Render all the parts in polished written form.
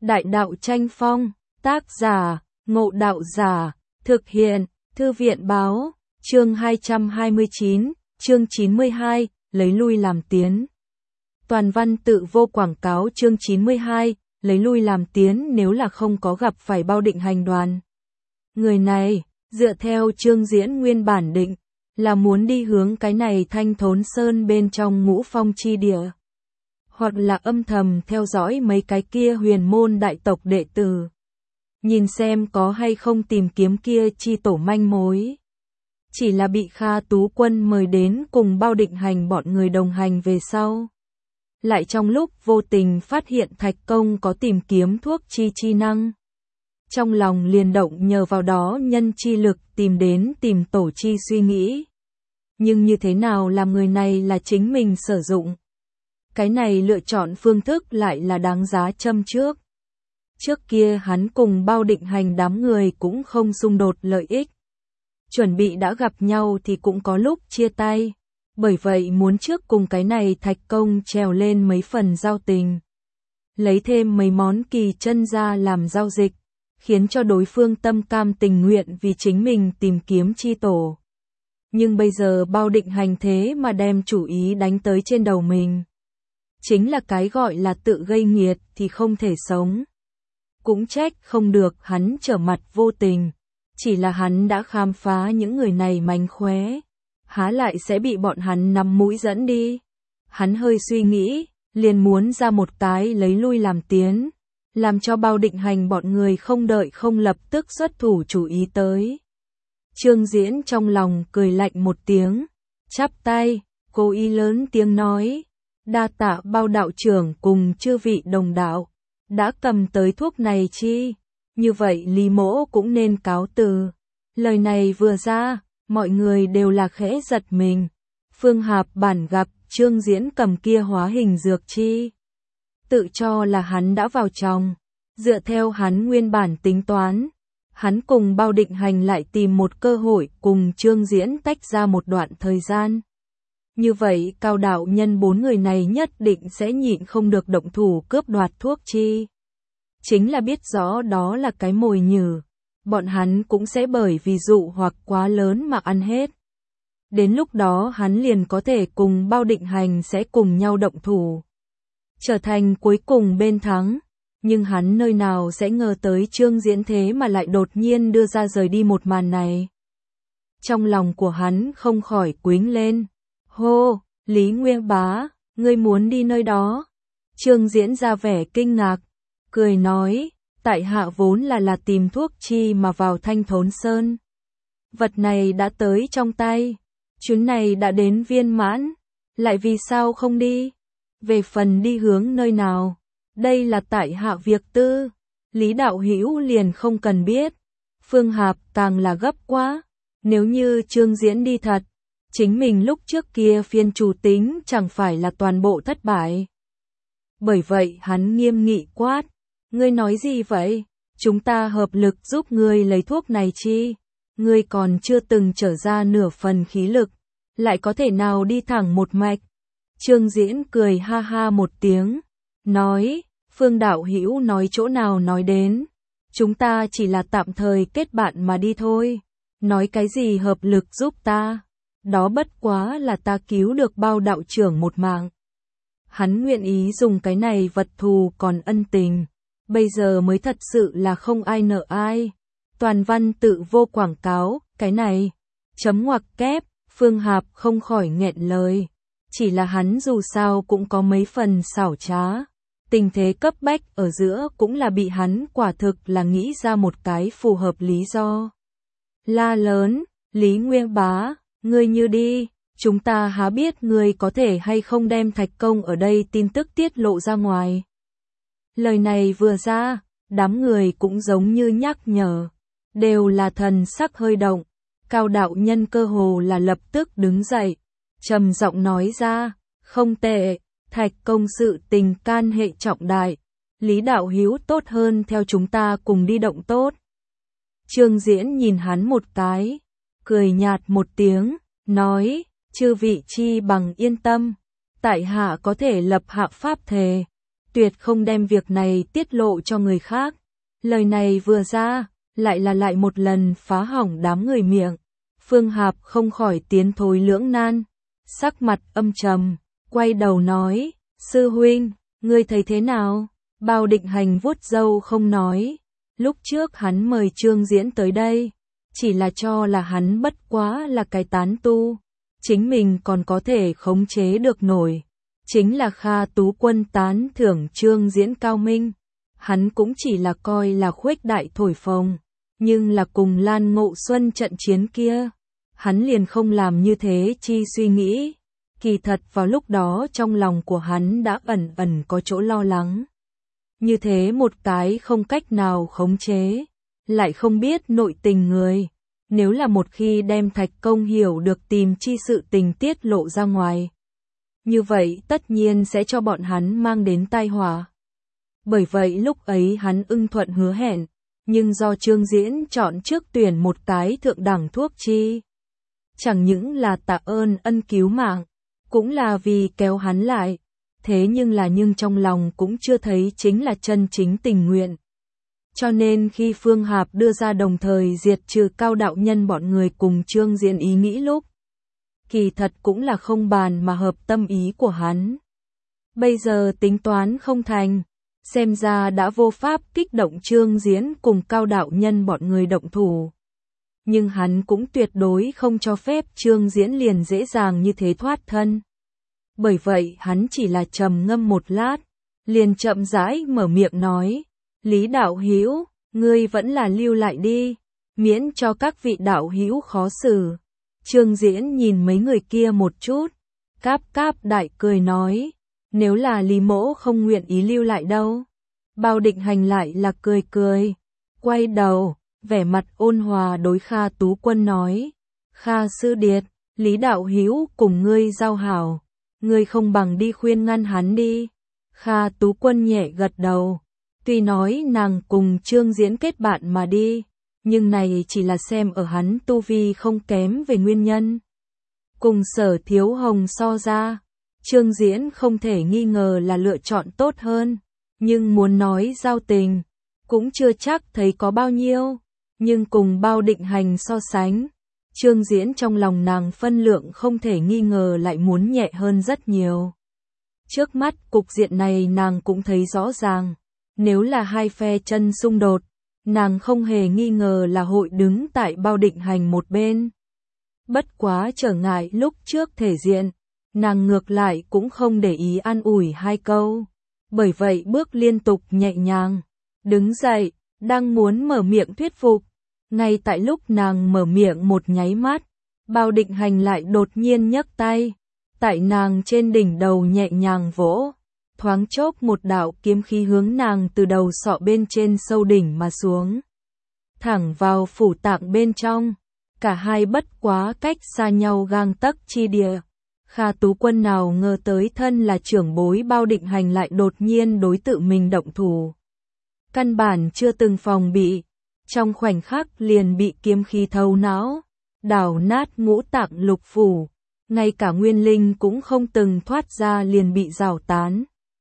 Đại đạo tranh phong, tác giả, Ngộ Đạo Giả, thực hiện, Thư viện báo, chương 229, chương 92, lấy lui làm tiến. Toàn văn tự vô quảng cáo chương 92, lấy lui làm tiến nếu là không có gặp phải Bao Định Hành đoàn. Người này, dựa theo Trương Diễn nguyên bản định, là muốn đi hướng cái này Thanh Thốn Sơn bên trong Ngũ Phong chi địa. Hoặc là âm thầm theo dõi mấy cái kia huyền môn đại tộc đệ tử. Nhìn xem có hay không tìm kiếm kia chi tổ manh mối. Chỉ là bị Kha Tú Quân mời đến cùng Bao Định Hành bọn người đồng hành về sau. Lại trong lúc vô tình phát hiện Thạch Công có tìm kiếm thuốc chi năng. Trong lòng liền động nhờ vào đó nhân chi lực tìm đến tìm tổ chi suy nghĩ. Nhưng như thế nào làm người này là chính mình sử dụng? Cái này lựa chọn phương thức lại là đáng giá châm trước. Trước kia hắn cùng Bao Định Hành đám người cũng không xung đột lợi ích. Chuẩn bị đã gặp nhau thì cũng có lúc chia tay. Bởi vậy muốn trước cùng cái này Thạch Công trèo lên mấy phần giao tình. Lấy thêm mấy món kỳ chân ra làm giao dịch. Khiến cho đối phương tâm cam tình nguyện vì chính mình tìm kiếm chi tổ. Nhưng bây giờ Bao Định Hành thế mà đem chủ ý đánh tới trên đầu mình. Chính là cái gọi là tự gây nghiệt thì không thể sống. Cũng trách không được hắn trở mặt vô tình. Chỉ là hắn đã khám phá những người này mánh khóe. Há lại sẽ bị bọn hắn nắm mũi dẫn đi. Hắn hơi suy nghĩ, liền muốn ra một cái lấy lui làm tiến. Làm cho Bao Định Hành bọn người không đợi không lập tức xuất thủ chủ ý tới. Trương Diễn trong lòng cười lạnh một tiếng. Chắp tay, cố ý lớn tiếng nói. Đa tạ Bao đạo trưởng cùng chư vị đồng đạo. Đã cầm tới thuốc này chi? Như vậy Lý Mỗ cũng nên cáo từ. Lời này vừa ra, mọi người đều là khẽ giật mình. Phương Hạp bản gặp Trương Diễn cầm kia hóa hình dược chi. Tự cho là hắn đã vào trong. Dựa theo hắn nguyên bản tính toán. Hắn cùng Bao Định Hành lại tìm một cơ hội cùng Trương Diễn tách ra một đoạn thời gian. Như vậy Cao đạo nhân bốn người này nhất định sẽ nhịn không được động thủ cướp đoạt thuốc chi. Chính là biết rõ đó là cái mồi nhử. Bọn hắn cũng sẽ bởi vì dụ hoặc quá lớn mà ăn hết. Đến lúc đó hắn liền có thể cùng Bao Định Hành sẽ cùng nhau động thủ. Trở thành cuối cùng bên thắng. Nhưng hắn nơi nào sẽ ngờ tới Trương Diễn thế mà lại đột nhiên đưa ra rời đi một màn này. Trong lòng của hắn không khỏi quýnh lên. Hô, Lý Nguyên Bá, ngươi muốn đi nơi đó? Trương Diễn ra vẻ kinh ngạc, cười nói, tại hạ vốn là tìm thuốc chi mà vào Thanh Thốn Sơn. Vật này đã tới trong tay, chuyến này đã đến viên mãn, lại vì sao không đi? Về phần đi hướng nơi nào? Đây là tại hạ việc tư. Lý đạo hữu liền không cần biết. Phương Hạp càng là gấp quá. Nếu như Trương Diễn đi thật, chính mình lúc trước kia phiên chủ tính chẳng phải là toàn bộ thất bại. Bởi vậy hắn nghiêm nghị quát. Ngươi nói gì vậy? Chúng ta hợp lực giúp ngươi lấy thuốc này chi? Ngươi còn chưa từng trở ra nửa phần khí lực. Lại có thể nào đi thẳng một mạch? Trương Diễn cười ha ha một tiếng. Nói, Phương đạo hữu nói chỗ nào nói đến. Chúng ta chỉ là tạm thời kết bạn mà đi thôi. Nói cái gì hợp lực giúp ta? Đó bất quá là ta cứu được Bao đạo trưởng một mạng. Hắn nguyện ý dùng cái này vật thù còn ân tình. Bây giờ mới thật sự là không ai nợ ai. Toàn văn tự vô quảng cáo, cái này. Chấm ngoặc kép, Phương Hạp không khỏi nghẹn lời. Chỉ là hắn dù sao cũng có mấy phần xảo trá. Tình thế cấp bách ở giữa cũng là bị hắn quả thực là nghĩ ra một cái phù hợp lý do. La lớn, Lý Nguyên Bá, ngươi như đi, chúng ta há biết ngươi có thể hay không đem Thạch Công ở đây tin tức tiết lộ ra ngoài. Lời này vừa ra, đám người cũng giống như nhắc nhở, đều là thần sắc hơi động. Cao đạo nhân cơ hồ là lập tức đứng dậy, trầm giọng nói ra, không tệ. Thạch Công sự tình can hệ trọng đại, Lý đạo hữu tốt hơn theo chúng ta cùng đi động tốt. Trương Diễn nhìn hắn một cái, cười nhạt một tiếng, nói, chư vị chi bằng yên tâm, tại hạ có thể lập hạ pháp thề, tuyệt không đem việc này tiết lộ cho người khác. Lời này vừa ra, lại một lần phá hỏng đám người miệng. Phương Hạp không khỏi tiến thối lưỡng nan, sắc mặt âm trầm, quay đầu nói, sư huynh, ngươi thấy thế nào? Bao Định Hành vuốt râu không nói, lúc trước hắn mời Trương Diễn tới đây, chỉ là cho là hắn bất quá là cái tán tu, chính mình còn có thể khống chế được nổi. Chính là Kha Tú Quân tán thưởng Trương Diễn cao minh, hắn cũng chỉ là coi là khuếch đại thổi phồng, nhưng là cùng Lan Ngộ Xuân trận chiến kia, hắn liền không làm như thế chi suy nghĩ. Kỳ thật vào lúc đó trong lòng của hắn đã ẩn ẩn có chỗ lo lắng. Như thế một cái không cách nào khống chế, lại không biết nội tình người, nếu là một khi đem Thạch Công hiểu được tìm chi sự tình tiết lộ ra ngoài, như vậy tất nhiên sẽ cho bọn hắn mang đến tai họa. Bởi vậy lúc ấy hắn ưng thuận hứa hẹn, nhưng do Trương Diễn chọn trước tuyển một cái thượng đẳng thuốc chi. Chẳng những là tạ ơn ân cứu mạng, cũng là vì kéo hắn lại, thế nhưng trong lòng cũng chưa thấy chính là chân chính tình nguyện. Cho nên khi Phương Hạp đưa ra đồng thời diệt trừ Cao đạo nhân bọn người cùng Trương Diễn ý nghĩ lúc, kỳ thật cũng là không bàn mà hợp tâm ý của hắn. Bây giờ tính toán không thành, xem ra đã vô pháp kích động Trương Diễn cùng Cao đạo nhân bọn người động thủ. Nhưng hắn cũng tuyệt đối không cho phép Trương Diễn liền dễ dàng như thế thoát thân. Bởi vậy hắn chỉ là trầm ngâm một lát, liền chậm rãi mở miệng nói, Lý đạo hữu, ngươi vẫn là lưu lại đi, miễn cho các vị đạo hữu khó xử. Trương Diễn nhìn mấy người kia một chút, cáp đại cười nói, nếu là Lý mỗ không nguyện ý lưu lại đâu. Bao Định Hành lại là cười, quay đầu, vẻ mặt ôn hòa đối Kha Tú Quân nói, Kha sư điệt, Lý đạo hữu cùng ngươi giao hảo, ngươi không bằng đi khuyên ngăn hắn đi. Kha Tú Quân nhẹ gật đầu, tuy nói nàng cùng Trương Diễn kết bạn mà đi, nhưng này chỉ là xem ở hắn tu vi không kém về nguyên nhân. Cùng Sở Thiếu Hồng so ra, Trương Diễn không thể nghi ngờ là lựa chọn tốt hơn, nhưng muốn nói giao tình, cũng chưa chắc thấy có bao nhiêu, nhưng cùng Bao Định Hành so sánh, Trương Diễn trong lòng nàng phân lượng không thể nghi ngờ lại muốn nhẹ hơn rất nhiều. Trước mắt cục diện này nàng cũng thấy rõ ràng, nếu là hai phe chân xung đột, nàng không hề nghi ngờ là hội đứng tại Bao Định Hành một bên. Bất quá trở ngại lúc trước thể diện, nàng ngược lại cũng không để ý an ủi hai câu, bởi vậy bước liên tục nhẹ nhàng, đứng dậy, đang muốn mở miệng thuyết phục. Ngay tại lúc nàng mở miệng một nháy mắt, Bao Định Hành lại đột nhiên nhấc tay, tại nàng trên đỉnh đầu nhẹ nhàng vỗ, thoáng chốc một đạo kiếm khí hướng nàng từ đầu sọ bên trên sâu đỉnh mà xuống, thẳng vào phủ tạng bên trong, cả hai bất quá cách xa nhau gang tấc chi địa. Kha Tú Quân nào ngờ tới thân là trưởng bối Bao Định Hành lại đột nhiên đối tự mình động thủ. Căn bản chưa từng phòng bị, trong khoảnh khắc liền bị kiếm khí thấu não, đảo nát ngũ tạng lục phủ, ngay cả nguyên linh cũng không từng thoát ra liền bị rào tán.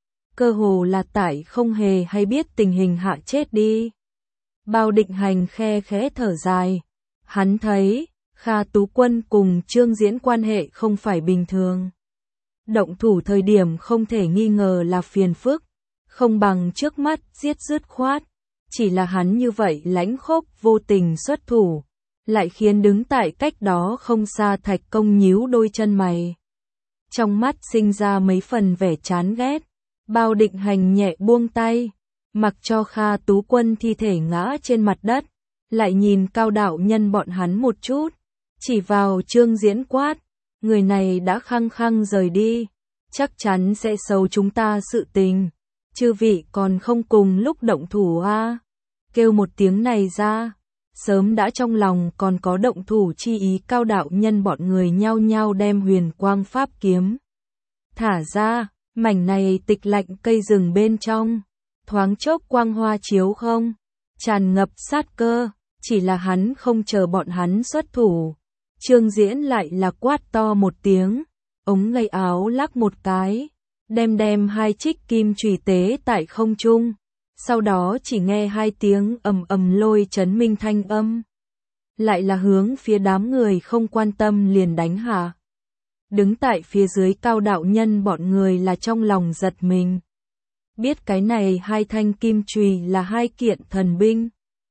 Cơ hồ là tại không hề hay biết tình hình hạ chết đi. Bao Định Hành khe khẽ thở dài, hắn thấy Kha Tú Quân cùng Trương Diễn quan hệ không phải bình thường. Động thủ thời điểm không thể nghi ngờ là phiền phức, không bằng trước mắt giết dứt khoát. Chỉ là hắn như vậy lãnh khốc vô tình xuất thủ, lại khiến đứng tại cách đó không xa Thạch Công nhíu đôi chân mày. Trong mắt sinh ra mấy phần vẻ chán ghét, Bao Định Hành nhẹ buông tay, mặc cho Kha Tú Quân thi thể ngã trên mặt đất, lại nhìn Cao đạo nhân bọn hắn một chút, chỉ vào Trương Diễn quát, người này đã khăng khăng rời đi, chắc chắn sẽ xấu chúng ta sự tình. Chư vị còn không cùng lúc động thủ a? Kêu một tiếng này ra, sớm đã trong lòng còn có động thủ chi ý. Cao đạo nhân bọn người nhao nhao đem huyền quang pháp kiếm thả ra, mảnh này tịch lạnh cây rừng bên trong, thoáng chốc quang hoa chiếu không, tràn ngập sát cơ, chỉ là hắn không chờ bọn hắn xuất thủ. Trương Diễn lại là quát to một tiếng, ống tay áo lắc một cái, đem hai trích kim chùy tế tại không trung. Sau đó chỉ nghe hai tiếng ầm ầm lôi chấn minh thanh âm. Lại là hướng phía đám người không quan tâm liền đánh hạ. Đứng tại phía dưới Cao đạo nhân bọn người là trong lòng giật mình. Biết cái này hai thanh kim chùy là hai kiện thần binh.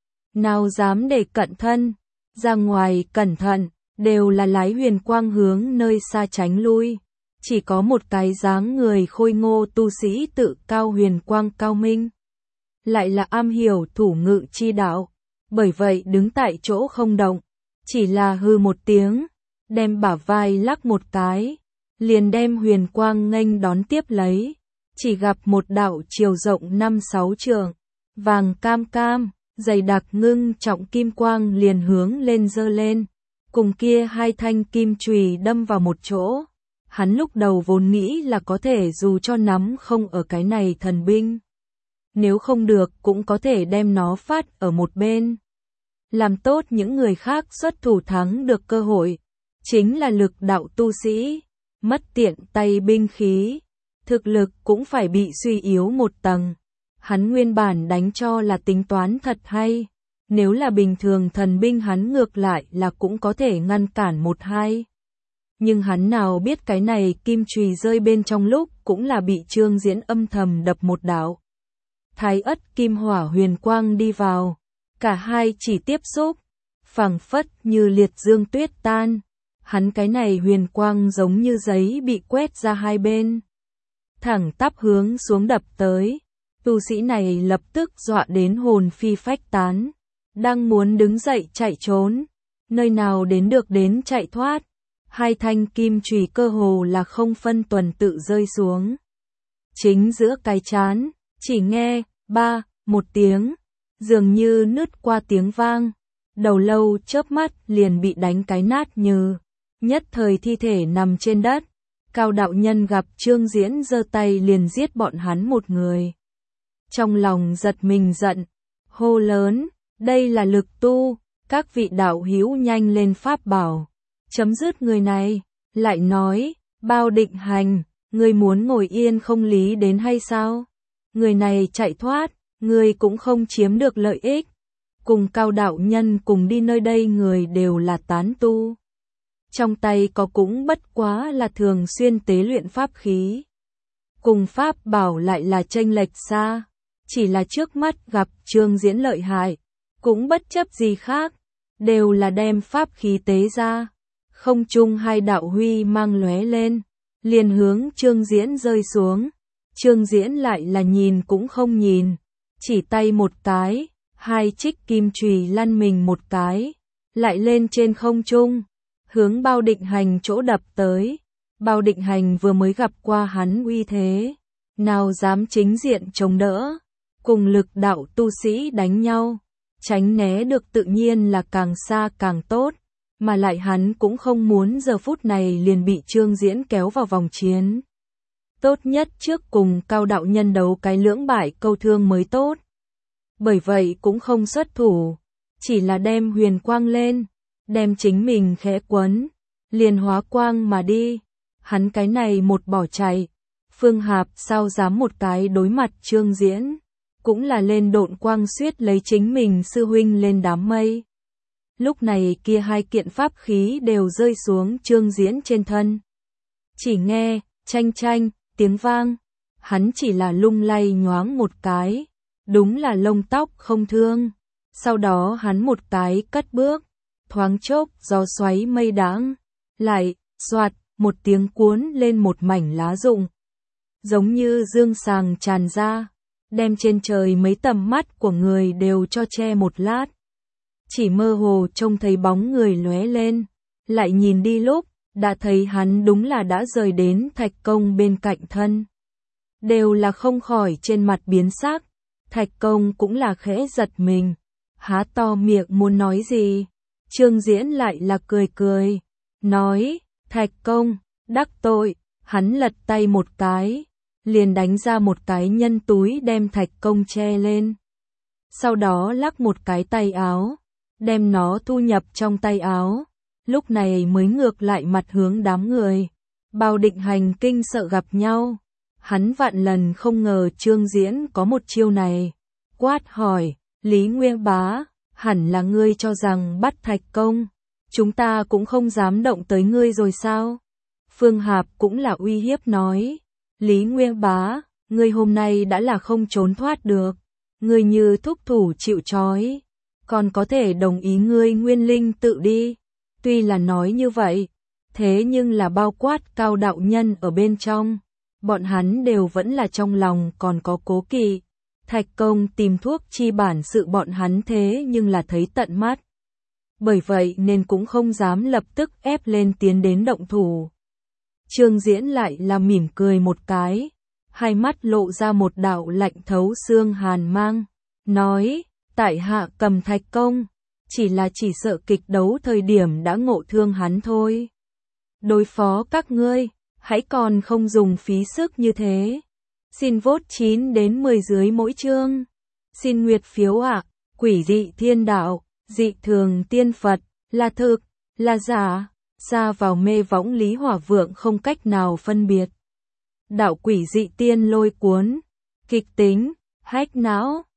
Nào dám để cận thân, ra ngoài cẩn thận, đều là lái huyền quang hướng nơi xa tránh lui. Chỉ có một cái dáng người khôi ngô tu sĩ tự cao huyền quang cao minh. Lại là am hiểu thủ ngự chi đạo, bởi vậy đứng tại chỗ không động, chỉ là hư một tiếng, đem bả vai lắc một cái, liền đem huyền quang nghênh đón tiếp lấy, chỉ gặp một đạo chiều rộng 5-6 trượng, vàng cam cam, dày đặc ngưng trọng kim quang liền hướng lên giơ lên, cùng kia hai thanh kim chùy đâm vào một chỗ. Hắn lúc đầu vốn nghĩ là có thể dù cho nắm không ở cái này thần binh. Nếu không được cũng có thể đem nó phát ở một bên. Làm tốt những người khác xuất thủ thắng được cơ hội. Chính là lực đạo tu sĩ. Mất tiện tay binh khí. Thực lực cũng phải bị suy yếu một tầng. Hắn nguyên bản đánh cho là tính toán thật hay. Nếu là bình thường thần binh hắn ngược lại là cũng có thể ngăn cản một hai. Nhưng hắn nào biết cái này kim chùy rơi bên trong lúc cũng là bị Trương Diễn âm thầm đập một đạo. Thái ất kim hỏa huyền quang đi vào, cả hai chỉ tiếp xúc, phảng phất như liệt dương tuyết tan. Hắn cái này huyền quang giống như giấy bị quét ra hai bên, thẳng tắp hướng xuống đập tới. Tu sĩ này lập tức dọa đến hồn phi phách tán, đang muốn đứng dậy chạy trốn, nơi nào đến được đến chạy thoát. Hai thanh kim chùy cơ hồ là không phân tuần tự rơi xuống. Chính giữa cái trán, chỉ nghe, một tiếng, dường như nứt qua tiếng vang. Đầu lâu chớp mắt liền bị đánh cái nát như, nhất thời thi thể nằm trên đất. Cao đạo nhân gặp Trương Diễn giơ tay liền giết bọn hắn một người. Trong lòng giật mình giận, hô lớn, đây là lực tu, các vị đạo hữu nhanh lên pháp bảo. Chấm dứt người này, lại nói, Bao Định Hành, ngươi muốn ngồi yên không lý đến hay sao? Người này chạy thoát, ngươi cũng không chiếm được lợi ích. Cùng Cao đạo nhân cùng đi nơi đây người đều là tán tu. Trong tay có cũng bất quá là thường xuyên tế luyện pháp khí. Cùng pháp bảo lại là chênh lệch xa, chỉ là trước mắt gặp Trương Diễn lợi hại, cũng bất chấp gì khác, đều là đem pháp khí tế ra. Không trung hai đạo huy mang lóe lên, liền hướng Trương Diễn rơi xuống. Trương Diễn lại là nhìn cũng không nhìn, chỉ tay một cái, hai trích kim chùy lăn mình một cái, lại lên trên không trung, hướng Bao Định Hành chỗ đập tới. Bao Định Hành vừa mới gặp qua hắn uy thế, nào dám chính diện chống đỡ, cùng lực đạo tu sĩ đánh nhau, tránh né được tự nhiên là càng xa càng tốt. Mà lại hắn cũng không muốn giờ phút này liền bị Trương Diễn kéo vào vòng chiến. Tốt nhất trước cùng Cao đạo nhân đấu cái lưỡng bại câu thương mới tốt. Bởi vậy cũng không xuất thủ, chỉ là đem huyền quang lên, đem chính mình khẽ quấn, liền hóa quang mà đi. Hắn cái này một bỏ chạy, Phương Hạp sao dám một cái đối mặt Trương Diễn, cũng là lên độn quang suýt lấy chính mình sư huynh lên đám mây. Lúc này kia hai kiện pháp khí đều rơi xuống Trương Diễn trên thân. Chỉ nghe, chanh chanh, tiếng vang, hắn chỉ là lung lay nhoáng một cái, đúng là lông tóc không thương. Sau đó hắn một cái cất bước, thoáng chốc gió xoáy mây đãng, lại, xoạt, một tiếng cuốn lên một mảnh lá rụng. Giống như dương sàng tràn ra, đem trên trời mấy tầm mắt của người đều cho che một lát. Chỉ mơ hồ trông thấy bóng người lóe lên, lại nhìn đi lúc, đã thấy hắn đúng là đã rời đến Thạch Công bên cạnh thân. Đều là không khỏi trên mặt biến sắc, Thạch Công cũng là khẽ giật mình, há to miệng muốn nói gì. Trương Diễn lại là cười cười, nói, Thạch Công, đắc tội, hắn lật tay một cái, liền đánh ra một cái nhân túi đem Thạch Công che lên. Sau đó lắc một cái tay áo, đem nó thu nhập trong tay áo, lúc này mới ngược lại mặt hướng đám người. Bao Định Hành kinh sợ gặp nhau, Hắn vạn lần không ngờ Trương Diễn có một chiêu này. Quát hỏi, Lý Nguyên Bá, hẳn là ngươi cho rằng bắt Thạch Công, chúng ta cũng không dám động tới ngươi rồi sao? Phương Hạp cũng là uy hiếp nói, Lý Nguyên Bá, ngươi hôm nay đã là không trốn thoát được, ngươi như thúc thủ chịu trói, còn có thể đồng ý ngươi Nguyên Linh tự đi. Tuy là nói như vậy, thế nhưng là bao quát Cao đạo nhân ở bên trong, bọn hắn đều vẫn là trong lòng còn có cố kỵ. Thạch Công tìm thuốc chi bản sự bọn hắn thế nhưng là thấy tận mắt. Bởi vậy nên cũng không dám lập tức ép lên tiến đến động thủ. Trương Diễn lại là mỉm cười một cái, hai mắt lộ ra một đạo lạnh thấu xương hàn mang, nói, tại hạ cầm Thạch Công, chỉ sợ kịch đấu thời điểm đã ngộ thương hắn thôi. Đối phó các ngươi, hãy còn không dùng phí sức như thế. Xin vote 9 đến 10 dưới mỗi chương. Xin nguyệt phiếu ạ. Quỷ dị thiên đạo, dị thường tiên Phật, là thực, là giả, xa vào mê võng Lý Hỏa Vượng không cách nào phân biệt. Đạo quỷ dị tiên lôi cuốn, kịch tính, hách não.